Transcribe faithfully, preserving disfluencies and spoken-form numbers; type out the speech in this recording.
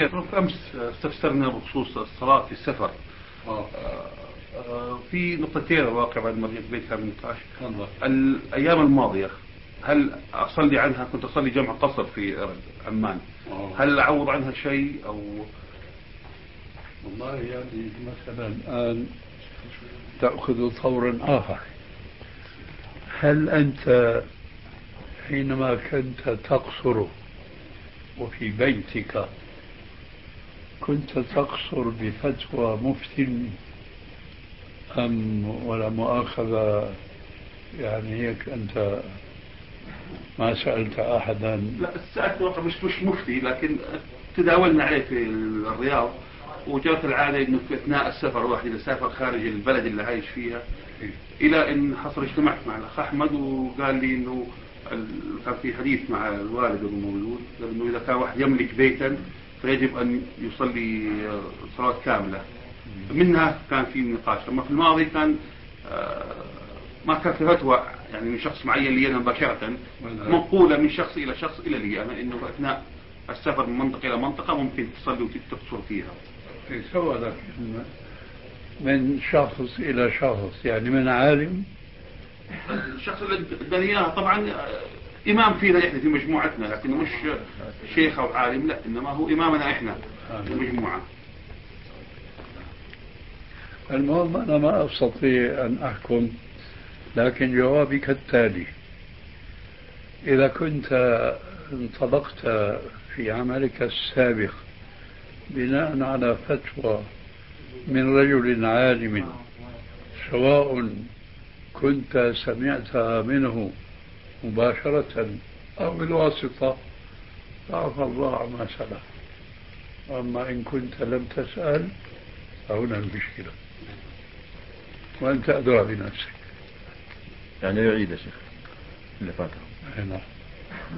أمس استفسرنا بخصوص الصلاة في السفر. آه. آه، في نقطتين الواقع بعد ما رجعت بيت كان نقاش. الأيام الماضية هل أصلي عنها؟ كنت أصلي جمع قصر في عمان. آه. هل أعوض عنها شيء أو؟ والله يعني مثلا الآن تأخذ طورا آخر. هل أنت حينما كنت تقصر وفي بيتك كنت تقصر بفتوى مفتٍ أم ولا مؤاخذة يعني هيك أنت ما سألت أحدا؟ لا سألت واقع مش مش مفتي، لكن تداولنا عليه في الرياض، وجرت العادة إنه في أثناء السفر الواحد إذا سافر خارج البلد اللي عايش فيها، إلى إن حصل اجتمعت مع الأخ أحمد وقال لي إنه كان في حديث مع الوالد المولود إنه إذا كان واحد يملك بيتا فيجب أن يصلي صلاة كاملة. منها كان في نقاش. أما في الماضي كان ما كان في فتوى يعني من شخص معين لي أنا مباشرة، منقولة من شخص إلى شخص إلى لي أنا إنه أثناء السفر من منطقة إلى منطقة ممكن تصلي وتقصر فيها. سوى لك من شخص إلى شخص يعني من عالم. الشخص اللي اداني اياها طبعا إمام فينا إحنا في مجموعتنا، لكنه مش شيخ أو عالم، لا إنما هو إمامنا إحنا في المجموعة. المهم أنا ما أستطيع أن أحكم، لكن جوابي كالتالي: إذا كنت انطلقت في عملك السابق بناء على فتوى من رجل عالم سواء كنت سمعتها منه مباشرة أو بالواسطة فعفى الله عما سلف، أما إن كنت لم تسأل فهنا المشكلة وأنت أدرى بنفسك. يعني يعيد يا شيخ اللي فاته. نعم.